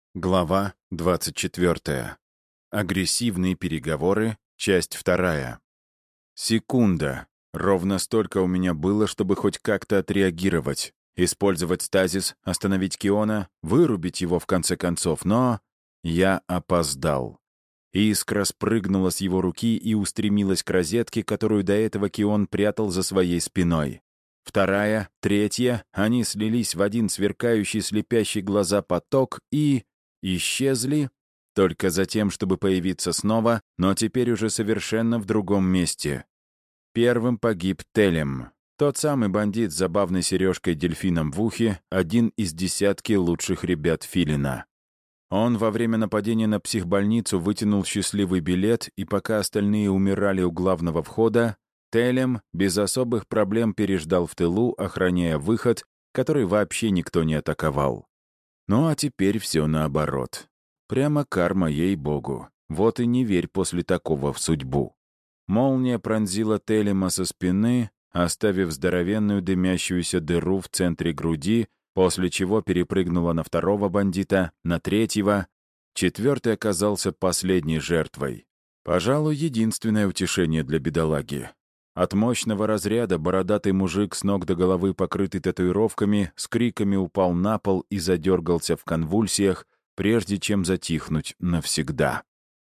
Глава 24. Агрессивные переговоры. Часть 2. Секунда. Ровно столько у меня было, чтобы хоть как-то отреагировать. Использовать стазис, остановить Киона, вырубить его в конце концов, но я опоздал. Искра спрыгнула с его руки и устремилась к розетке, которую до этого Кион прятал за своей спиной. Вторая, третья, они слились в один сверкающий, слепящий глаза поток и исчезли, только за тем, чтобы появиться снова, но теперь уже совершенно в другом месте. Первым погиб Телем, тот самый бандит с забавной сережкой-дельфином в ухе, один из десятки лучших ребят Филина. Он во время нападения на психбольницу вытянул счастливый билет, и пока остальные умирали у главного входа, Телем без особых проблем переждал в тылу, охраняя выход, который вообще никто не атаковал. Ну а теперь все наоборот. Прямо карма, ей-богу. Вот и не верь после такого в судьбу. Молния пронзила Телема со спины, оставив здоровенную дымящуюся дыру в центре груди, после чего перепрыгнула на второго бандита, на третьего. Четвертый оказался последней жертвой. Пожалуй, единственное утешение для бедолаги. От мощного разряда бородатый мужик с ног до головы, покрытый татуировками, с криками упал на пол и задергался в конвульсиях, прежде чем затихнуть навсегда.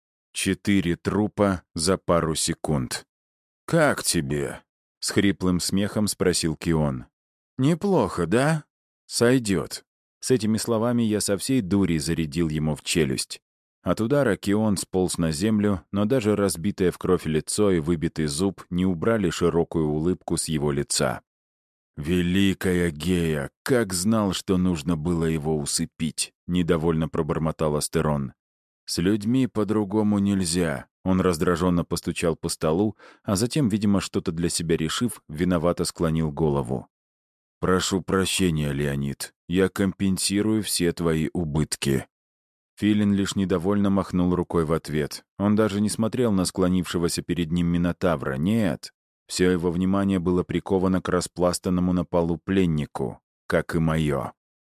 4 трупа за пару секунд. «Как тебе?» — с хриплым смехом спросил Кион. «Неплохо, да?» «Сойдет». С этими словами я со всей дури зарядил ему в челюсть. От удара Кион сполз на землю, но даже разбитое в кровь лицо и выбитый зуб не убрали широкую улыбку с его лица. «Великая Гея! Как знал, что нужно было его усыпить!» — недовольно пробормотал Астерон. «С людьми по-другому нельзя». Он раздраженно постучал по столу, а затем, видимо, что-то для себя решив, виновато склонил голову. «Прошу прощения, Леонид. Я компенсирую все твои убытки». Филин лишь недовольно махнул рукой в ответ. Он даже не смотрел на склонившегося перед ним Минотавра. Нет. Все его внимание было приковано к распластанному на полу пленнику, как и мое.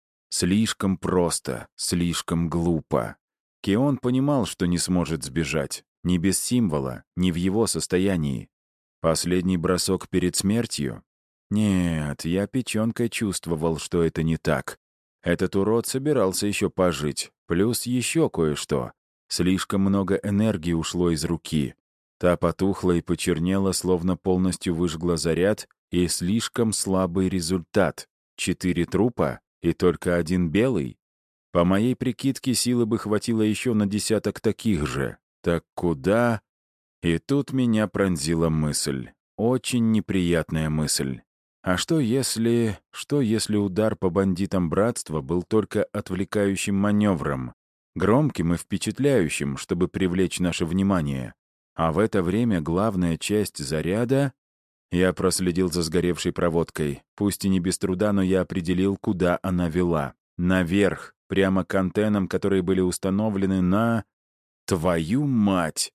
Слишком просто, слишком глупо. Кион понимал, что не сможет сбежать. Ни без символа, ни в его состоянии. Последний бросок перед смертью? Нет, я печенкой чувствовал, что это не так. Этот урод собирался еще пожить. Плюс еще кое-что. Слишком много энергии ушло из руки. Та потухла и почернела, словно полностью выжгла заряд, и слишком слабый результат. 4 трупа и только 1 белый. По моей прикидке, силы бы хватило еще на 10 таких же. Так куда? И тут меня пронзила мысль. Очень неприятная мысль. А что если удар по бандитам братства был только отвлекающим маневром, громким и впечатляющим, чтобы привлечь наше внимание, а в это время главная часть заряда... Я проследил за сгоревшей проводкой. Пусть и не без труда, но я определил, куда она вела. Наверх, прямо к антеннам, которые были установлены на... Твою мать!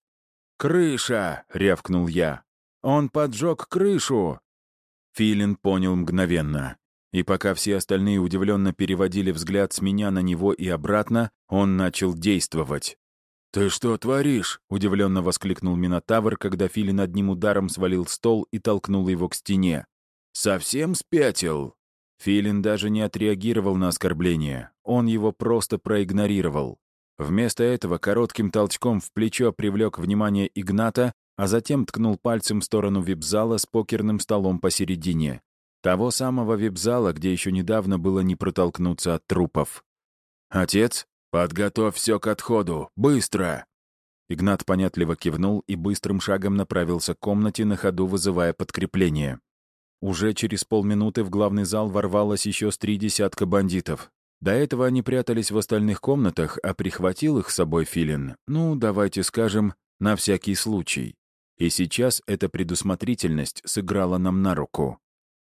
«Крыша!» — рявкнул я. «Он поджег крышу!» Филин понял мгновенно. И пока все остальные удивленно переводили взгляд с меня на него и обратно, он начал действовать. «Ты что творишь?» — удивленно воскликнул Минотавр, когда Филин одним ударом свалил стол и толкнул его к стене. «Совсем спятил?» Филин даже не отреагировал на оскорбление. Он его просто проигнорировал. Вместо этого коротким толчком в плечо привлек внимание Игната, а затем ткнул пальцем в сторону вип-зала с покерным столом посередине. Того самого вип-зала, где еще недавно было не протолкнуться от трупов. «Отец, подготовь все к отходу! Быстро!» Игнат понятливо кивнул и быстрым шагом направился к комнате, на ходу вызывая подкрепление. Уже через полминуты в главный зал ворвалось еще с 3 десятка бандитов. До этого они прятались в остальных комнатах, а прихватил их с собой Филин, ну, давайте скажем, на всякий случай. И сейчас эта предусмотрительность сыграла нам на руку.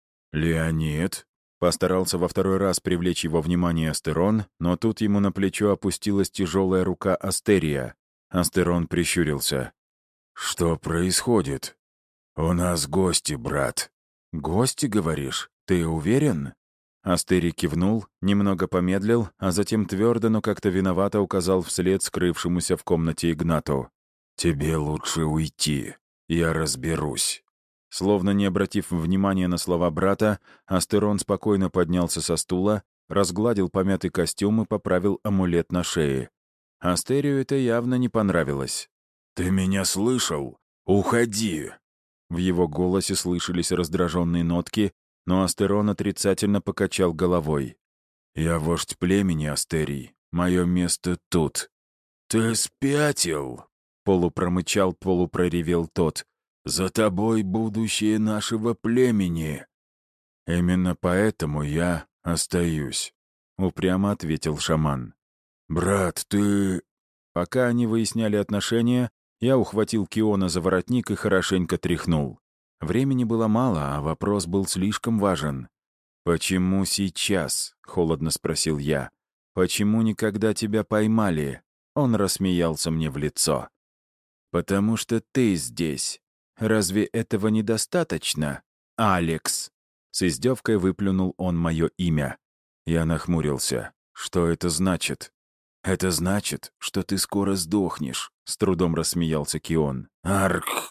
«Леонид?» — постарался во второй раз привлечь его внимание Астерон, но тут ему на плечо опустилась тяжелая рука Астерия. Астерон прищурился. «Что происходит?» «У нас гости, брат». «Гости, говоришь? Ты уверен?» Астери кивнул, немного помедлил, а затем твердо, но как-то виновато указал вслед скрывшемуся в комнате Игнату. «Тебе лучше уйти. Я разберусь». Словно не обратив внимания на слова брата, Астерон спокойно поднялся со стула, разгладил помятый костюм и поправил амулет на шее. Астерию это явно не понравилось. «Ты меня слышал? Уходи!» В его голосе слышались раздраженные нотки, но Астерон отрицательно покачал головой. «Я вождь племени, Астерий. Мое место тут». «Ты спятил!» — полупромычал, полупроревел тот. «За тобой будущее нашего племени!» «Именно поэтому я остаюсь», — упрямо ответил шаман. «Брат, ты...» Пока они выясняли отношения, я ухватил Киона за воротник и хорошенько тряхнул. Времени было мало, а вопрос был слишком важен. «Почему сейчас?» — холодно спросил я. «Почему никогда тебя поймали?» Он рассмеялся мне в лицо. «Потому что ты здесь. Разве этого недостаточно, Алекс?» С издевкой выплюнул он мое имя. Я нахмурился. «Что это значит?» «Это значит, что ты скоро сдохнешь», — с трудом рассмеялся Кион. «Арх!»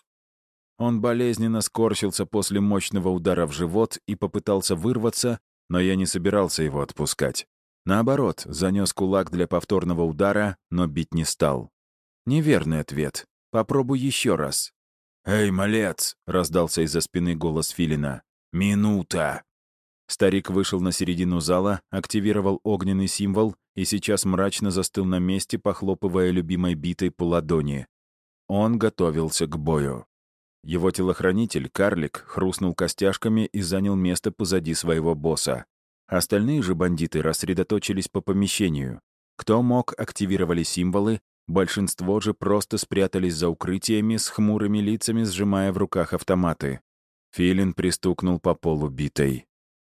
Он болезненно скорчился после мощного удара в живот и попытался вырваться, но я не собирался его отпускать. Наоборот, занес кулак для повторного удара, но бить не стал. Неверный ответ. Попробуй еще раз. «Эй, малец!» — раздался из-за спины голос Филина. «Минута!» Старик вышел на середину зала, активировал огненный символ и сейчас мрачно застыл на месте, похлопывая любимой битой по ладони. Он готовился к бою. Его телохранитель, карлик, хрустнул костяшками и занял место позади своего босса. Остальные же бандиты рассредоточились по помещению. Кто мог, активировали символы, большинство же просто спрятались за укрытиями с хмурыми лицами, сжимая в руках автоматы. Филин пристукнул по полу битой.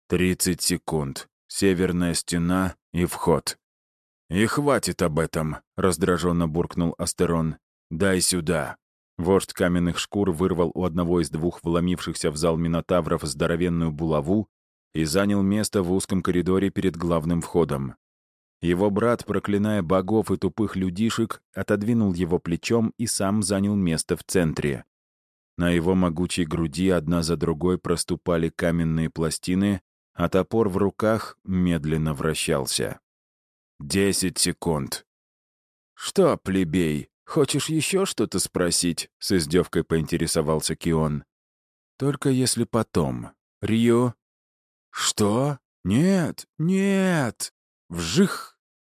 30 секунд. Северная стена и вход. «И хватит об этом», — раздраженно буркнул Астерон. «Дай сюда». Вождь каменных шкур вырвал у одного из двух вломившихся в зал минотавров здоровенную булаву и занял место в узком коридоре перед главным входом. Его брат, проклиная богов и тупых людишек, отодвинул его плечом и сам занял место в центре. На его могучей груди одна за другой проступали каменные пластины, а топор в руках медленно вращался. 10 секунд. «Что, плебей, хочешь еще что-то спросить?» — с издевкой поинтересовался Кион. «Только если потом. Рио?» «Что? Нет, нет!» «Вжих!»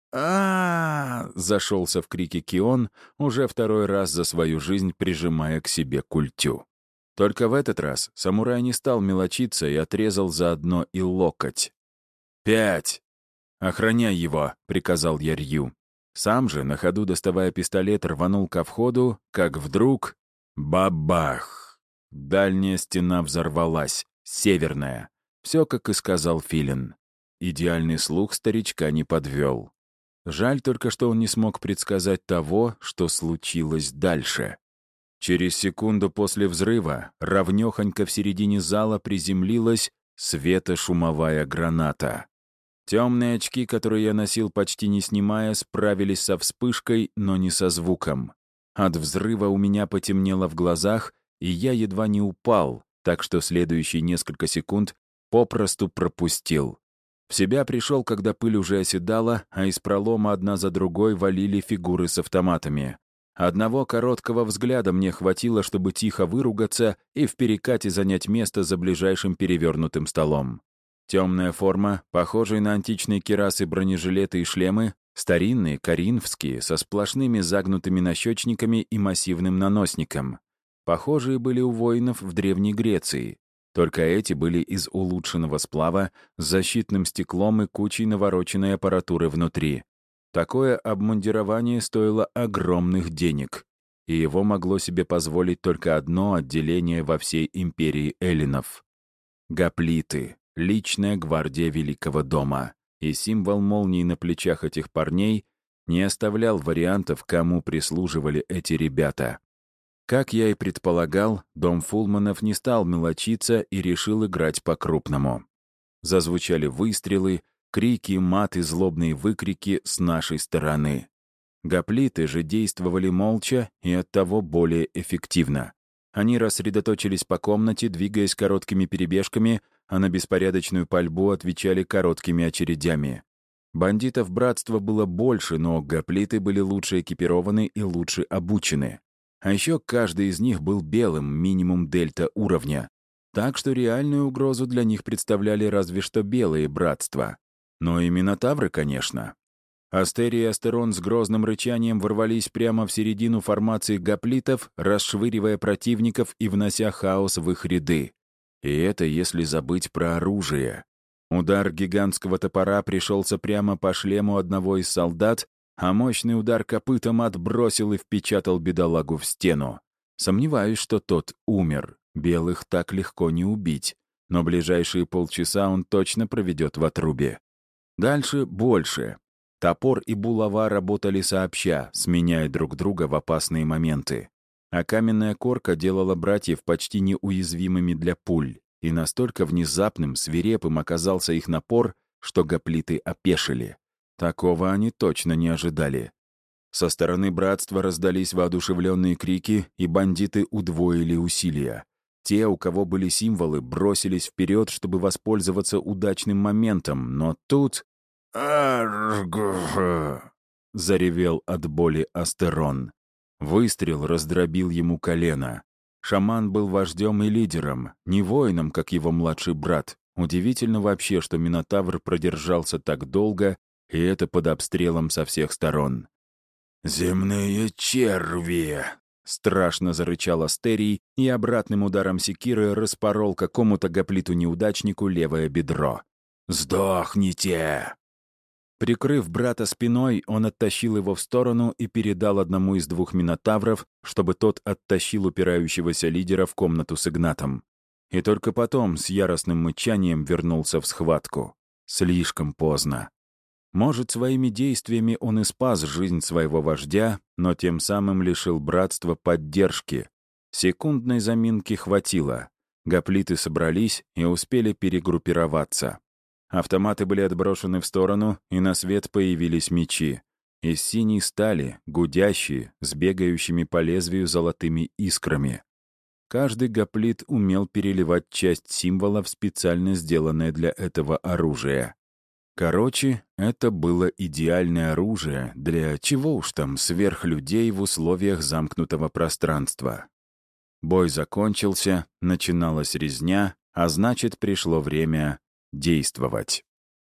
Зашелся в крике Кион, уже второй раз за свою жизнь прижимая к себе культю. Только в этот раз самурай не стал мелочиться и отрезал заодно и локоть. 5. «Охраняй его», — приказал я Рью. Сам же, на ходу доставая пистолет, рванул ко входу, как вдруг... Бабах! Дальняя стена взорвалась, северная. Все, как и сказал Филин. Идеальный слух старичка не подвел. Жаль только, что он не смог предсказать того, что случилось дальше. Через секунду после взрыва равнёхонько в середине зала приземлилась светошумовая граната. Темные очки, которые я носил почти не снимая, справились со вспышкой, но не со звуком. От взрыва у меня потемнело в глазах, и я едва не упал, так что следующие несколько секунд попросту пропустил. В себя пришел, когда пыль уже оседала, а из пролома одна за другой валили фигуры с автоматами. Одного короткого взгляда мне хватило, чтобы тихо выругаться и в перекате занять место за ближайшим перевернутым столом. Темная форма, похожие на античные кирасы бронежилеты и шлемы, старинные, коринфские, со сплошными загнутыми нащечниками и массивным наносником. Похожие были у воинов в Древней Греции. Только эти были из улучшенного сплава с защитным стеклом и кучей навороченной аппаратуры внутри. Такое обмундирование стоило огромных денег, и его могло себе позволить только одно отделение во всей империи эллинов. Гоплиты — личная гвардия Великого дома, и символ молнии на плечах этих парней не оставлял вариантов, кому прислуживали эти ребята. Как я и предполагал, дом Фулманов не стал мелочиться и решил играть по-крупному. зазвучали выстрелы, крики, мат и злобные выкрики с нашей стороны. Гоплиты же действовали молча и оттого более эффективно. Они рассредоточились по комнате, двигаясь короткими перебежками, а на беспорядочную пальбу отвечали короткими очередями. Бандитов братства было больше, но гоплиты были лучше экипированы и лучше обучены. А еще каждый из них был белым, минимум дельта уровня. Так что реальную угрозу для них представляли разве что белые братства. Но и минотавры, конечно. Астерий и Астерон с грозным рычанием ворвались прямо в середину формации гоплитов, расшвыривая противников и внося хаос в их ряды. И это если забыть про оружие. Удар гигантского топора пришелся прямо по шлему одного из солдат, а мощный удар копытом отбросил и впечатал бедолагу в стену. Сомневаюсь, что тот умер. Белых так легко не убить. Но ближайшие полчаса он точно проведет в отрубе. Дальше больше. Топор и булава работали сообща, сменяя друг друга в опасные моменты. А каменная корка делала братьев почти неуязвимыми для пуль. И настолько внезапным, свирепым оказался их напор, что гоплиты опешили. Такого они точно не ожидали. Со стороны братства раздались воодушевленные крики, и бандиты удвоили усилия. Те, у кого были символы, бросились вперед, чтобы воспользоваться удачным моментом, но тут... заревел от боли Астерон. Выстрел раздробил ему колено. Шаман был вождем и лидером, не воином, как его младший брат. Удивительно вообще, что Минотавр продержался так долго, и это под обстрелом со всех сторон. «Земные черви!» — страшно зарычал Астерий и обратным ударом секиры распорол какому-то гоплиту-неудачнику левое бедро. «Сдохните!» Прикрыв брата спиной, он оттащил его в сторону и передал одному из двух минотавров, чтобы тот оттащил упирающегося лидера в комнату с Игнатом. И только потом с яростным мычанием вернулся в схватку. Слишком поздно. Может, своими действиями он и спас жизнь своего вождя, но тем самым лишил братства поддержки. Секундной заминки хватило. Гоплиты собрались и успели перегруппироваться. Автоматы были отброшены в сторону, и на свет появились мечи. Из синей стали, гудящие, с бегающими по лезвию золотыми искрами. Каждый гоплит умел переливать часть символа в специально сделанное для этого оружие. Короче, это было идеальное оружие для, чего уж там, сверхлюдей в условиях замкнутого пространства. Бой закончился, начиналась резня, а значит, пришло время действовать.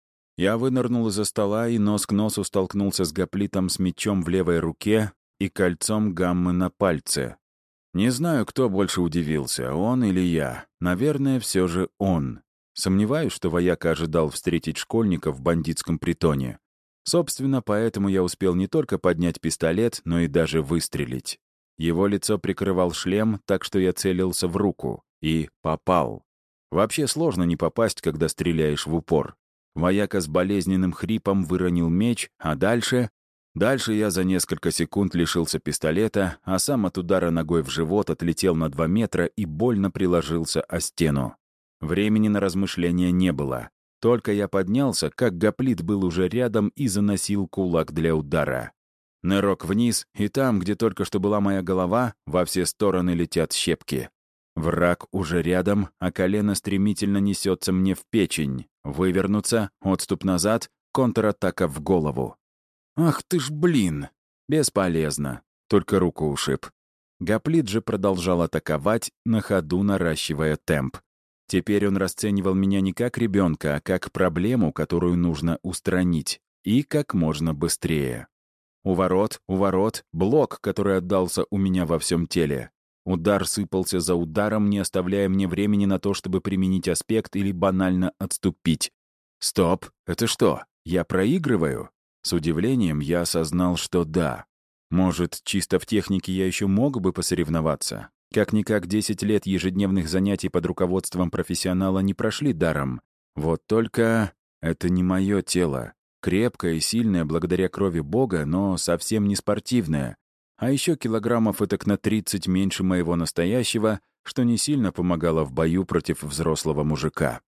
Я вынырнул из-за стола и нос к носу столкнулся с гоплитом с мечом в левой руке и кольцом гаммы на пальце. Не знаю, кто больше удивился, он или я. Наверное, все же он. Сомневаюсь, что вояка ожидал встретить школьника в бандитском притоне. Собственно, поэтому я успел не только поднять пистолет, но и даже выстрелить. Его лицо прикрывал шлем, так что я целился в руку. И попал. Вообще сложно не попасть, когда стреляешь в упор. Вояка с болезненным хрипом выронил меч, а дальше... Дальше я за несколько секунд лишился пистолета, а сам от удара ногой в живот отлетел на 2 метра и больно приложился о стену. Времени на размышления не было. Только я поднялся, как гоплит был уже рядом и заносил кулак для удара. Нырок вниз, и там, где только что была моя голова, во все стороны летят щепки. Враг уже рядом, а колено стремительно несется мне в печень. Вывернуться, отступ назад, контратака в голову. Ах ты ж блин! Бесполезно. Только руку ушиб. Гоплит же продолжал атаковать, на ходу наращивая темп. Теперь он расценивал меня не как ребенка, а как проблему, которую нужно устранить. И как можно быстрее. Уворот, блок, который отдался у меня во всем теле. Удар сыпался за ударом, не оставляя мне времени на то, чтобы применить аспект или банально отступить. Стоп, это что, я проигрываю? С удивлением я осознал, что да. Может, чисто в технике я еще мог бы посоревноваться? Как-никак 10 лет ежедневных занятий под руководством профессионала не прошли даром. Вот только это не мое тело. Крепкое и сильное благодаря крови Бога, но совсем не спортивное. А еще килограммов этак на 30 меньше моего настоящего, что не сильно помогало в бою против взрослого мужика.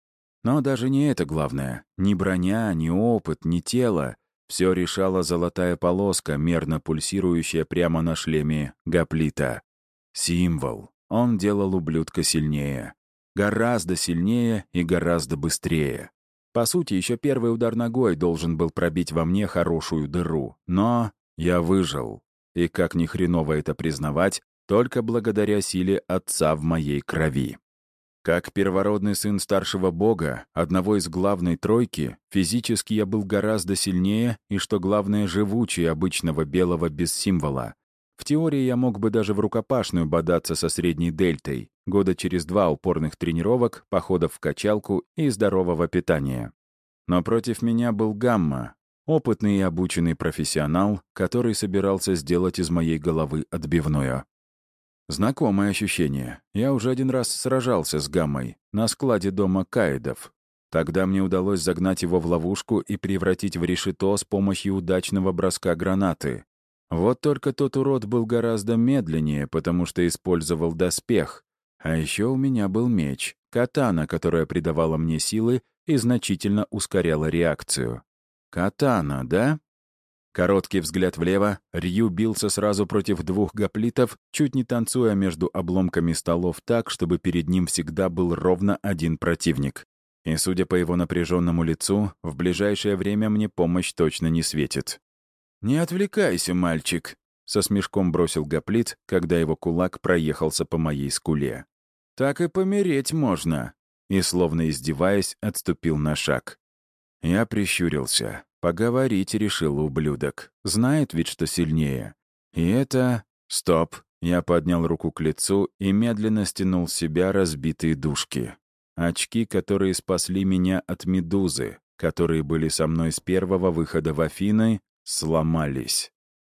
Но даже не это главное. Ни броня, ни опыт, ни тело. Все решала золотая полоска, мерно пульсирующая прямо на шлеме гоплита. Символ. Он делал ублюдка сильнее. Гораздо сильнее и гораздо быстрее. По сути, еще первый удар ногой должен был пробить во мне хорошую дыру. Но я выжил. И как ни хреново это признавать, только благодаря силе отца в моей крови. Как первородный сын старшего бога, одного из главной тройки, физически я был гораздо сильнее и, что главное, живучее обычного белого без символа. В теории я мог бы даже в рукопашную бодаться со средней дельтой, года через 2 упорных тренировок, походов в качалку и здорового питания. Но против меня был Гамма, опытный и обученный профессионал, который собирался сделать из моей головы отбивную. Знакомое ощущение. Я уже один раз сражался с Гаммой на складе дома Каидов. Тогда мне удалось загнать его в ловушку и превратить в решето с помощью удачного броска гранаты. Вот только тот урод был гораздо медленнее, потому что использовал доспех. А еще у меня был меч, катана, которая придавала мне силы и значительно ускоряла реакцию. Катана, да? Короткий взгляд влево, Рью бился сразу против 2 гоплитов, чуть не танцуя между обломками столов так, чтобы перед ним всегда был ровно один противник. И, судя по его напряженному лицу, в ближайшее время мне помощь точно не светит. «Не отвлекайся, мальчик», — со смешком бросил гоплит, когда его кулак проехался по моей скуле. «Так и помереть можно», и, словно издеваясь, отступил на шаг. Я прищурился. Поговорить решил ублюдок. Знает ведь, что сильнее. И это... Стоп. Я поднял руку к лицу и медленно стянул с себя разбитые дужки. Очки, которые спасли меня от медузы, которые были со мной с первого выхода в Афины, сломались.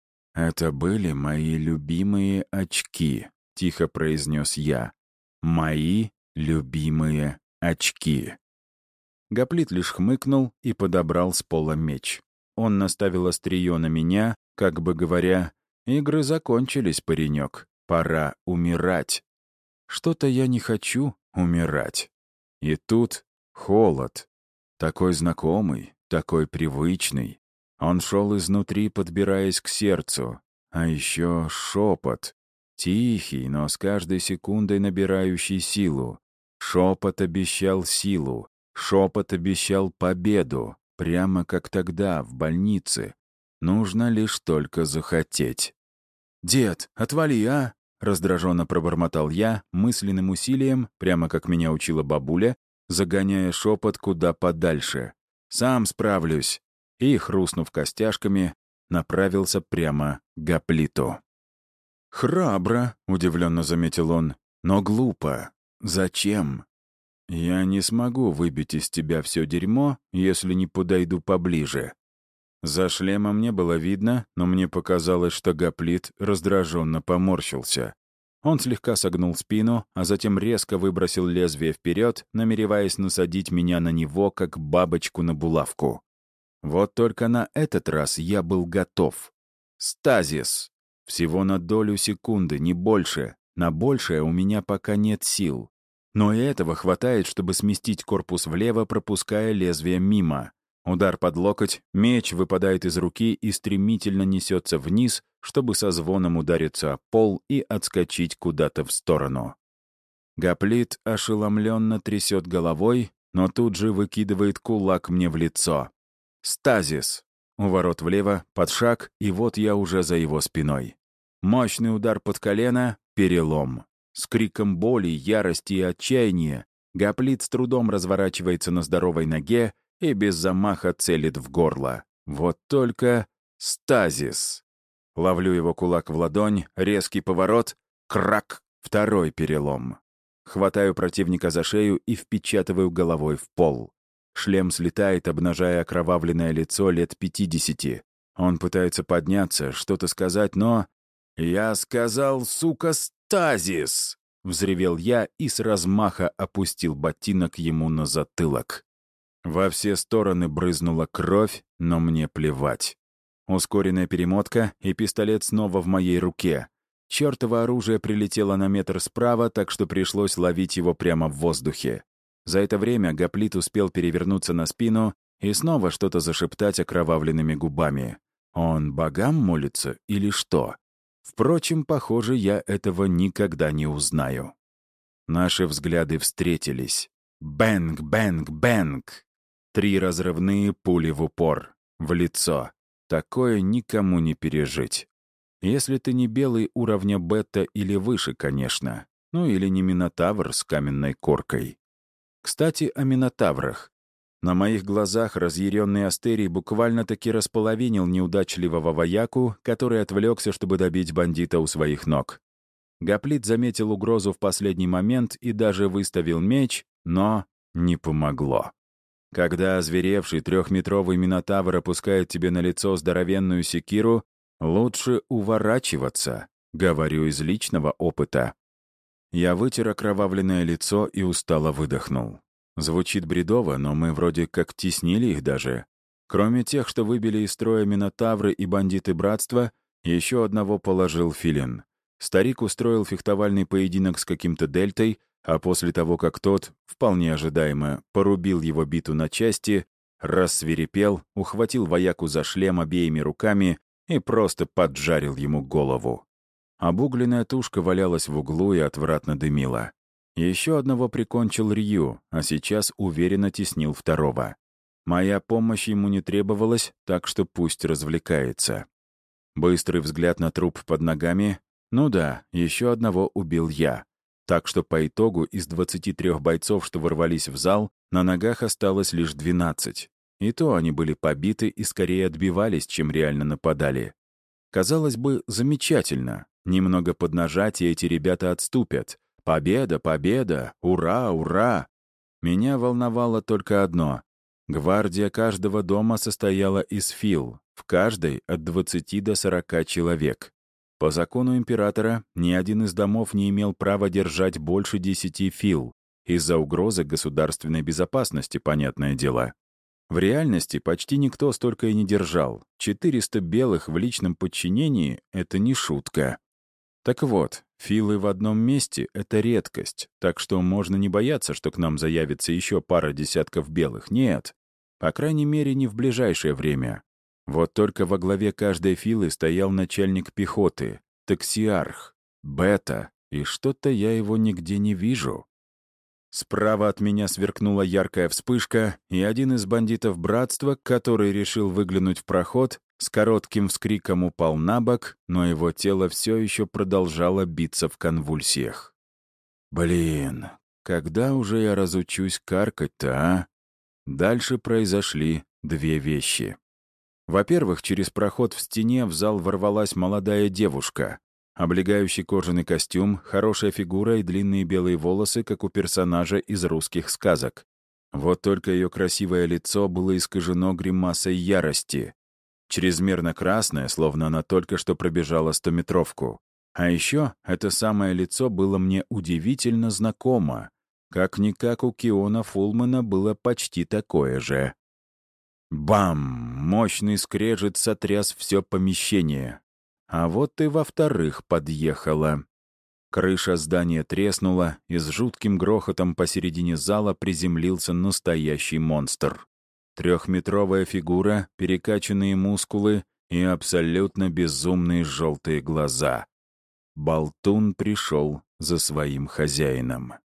«Это были мои любимые очки», — тихо произнес я. «Мои любимые очки». Гоплит лишь хмыкнул и подобрал с пола меч. Он наставил острие на меня, как бы говоря, «Игры закончились, паренек, пора умирать». Что-то я не хочу умирать. И тут холод. Такой знакомый, такой привычный. Он шел изнутри, подбираясь к сердцу. А еще шепот. Тихий, но с каждой секундой набирающий силу. Шепот обещал силу. Шепот обещал победу, прямо как тогда, в больнице. Нужно лишь только захотеть. «Дед, отвали, а!» — раздраженно пробормотал я, мысленным усилием, прямо как меня учила бабуля, загоняя шепот куда подальше. «Сам справлюсь!» И, хрустнув костяшками, направился прямо к гоплиту. «Храбро», — удивленно заметил он, — «но глупо. Зачем?» «Я не смогу выбить из тебя все дерьмо, если не подойду поближе». За шлемом не было видно, но мне показалось, что гоплит раздраженно поморщился. Он слегка согнул спину, а затем резко выбросил лезвие вперед, намереваясь насадить меня на него, как бабочку на булавку. Вот только на этот раз я был готов. Стазис. Всего на долю секунды, не больше. На большее у меня пока нет сил. Но и этого хватает, чтобы сместить корпус влево, пропуская лезвие мимо. Удар под локоть, меч выпадает из руки и стремительно несется вниз, чтобы со звоном удариться о пол и отскочить куда-то в сторону. Гоплит ошеломленно трясет головой, но тут же выкидывает кулак мне в лицо. Стазис. У ворот влево, под шаг, и вот я уже за его спиной. Мощный удар под колено, перелом. С криком боли, ярости и отчаяния гоплит с трудом разворачивается на здоровой ноге и без замаха целит в горло. Вот только стазис. Ловлю его кулак в ладонь, резкий поворот, крак, второй перелом. Хватаю противника за шею и впечатываю головой в пол. Шлем слетает, обнажая окровавленное лицо лет 50. Он пытается подняться, что-то сказать, но... «Я сказал, сука, стазис!» — взревел я и с размаха опустил ботинок ему на затылок. Во все стороны брызнула кровь, но мне плевать. Ускоренная перемотка, и пистолет снова в моей руке. Чёртово оружие прилетело на метр справа, так что пришлось ловить его прямо в воздухе. За это время гоплит успел перевернуться на спину и снова что-то зашептать окровавленными губами. Он богам молится или что? Впрочем, похоже, я этого никогда не узнаю. Наши взгляды встретились. Бэнг, бэнг, бэнг. 3 разрывные пули в упор, в лицо. Такое никому не пережить. Если ты не белый уровня бета или выше, конечно. Ну или не минотавр с каменной коркой. Кстати, о минотаврах. На моих глазах разъяренный Астерий буквально-таки располовинил неудачливого вояку, который отвлекся, чтобы добить бандита у своих ног. Гоплит заметил угрозу в последний момент и даже выставил меч, но не помогло. Когда озверевший 3-метровый минотавр опускает тебе на лицо здоровенную секиру, лучше уворачиваться, говорю из личного опыта. Я вытер окровавленное лицо и устало выдохнул. Звучит бредово, но мы вроде как теснили их даже. Кроме тех, что выбили из строя минотавры и бандиты братства, еще одного положил Филин. Старик устроил фехтовальный поединок с каким-то дельтой, а после того, как тот, вполне ожидаемо, порубил его биту на части, рассвирепел, ухватил вояку за шлем обеими руками и просто поджарил ему голову. Обугленная тушка валялась в углу и отвратно дымила. Еще одного прикончил Рью, а сейчас уверенно теснил второго. Моя помощь ему не требовалась, так что пусть развлекается. Быстрый взгляд на труп под ногами. Ну да, еще одного убил я. Так что по итогу из 23 бойцов, что ворвались в зал, на ногах осталось лишь 12. И то они были побиты и скорее отбивались, чем реально нападали. Казалось бы, замечательно. Немного поднажать, и эти ребята отступят. Победа, победа! Ура, ура! Меня волновало только одно. Гвардия каждого дома состояла из фил, в каждой от 20 до 40 человек. По закону императора ни один из домов не имел права держать больше 10 фил, из-за угрозы государственной безопасности, понятное дело. В реальности почти никто столько и не держал. 400 белых в личном подчинении — это не шутка. Так вот, филы в одном месте — это редкость, так что можно не бояться, что к нам заявится еще пара десятков белых. Нет, по крайней мере, не в ближайшее время. Вот только во главе каждой филы стоял начальник пехоты, таксиарх, бета, и что-то я его нигде не вижу. Справа от меня сверкнула яркая вспышка, и один из бандитов братства, который решил выглянуть в проход, с коротким вскриком упал на бок, но его тело все еще продолжало биться в конвульсиях. Блин, когда уже я разучусь каркать-то, а? Дальше произошли 2 вещи. Во-первых, через проход в стене в зал ворвалась молодая девушка. Облегающий кожаный костюм, хорошая фигура и длинные белые волосы, как у персонажа из русских сказок. Вот только ее красивое лицо было искажено гримасой ярости. Чрезмерно красное, словно она только что пробежала 100-метровку. А еще это самое лицо было мне удивительно знакомо. Как-никак у Киона Фулмана было почти такое же. Бам! Мощный скрежет сотряс все помещение. А вот и во-вторых подъехала. Крыша здания треснула, и с жутким грохотом посередине зала приземлился настоящий монстр. 3-метровая фигура, перекачанные мускулы и абсолютно безумные желтые глаза. Болтун пришел за своим хозяином.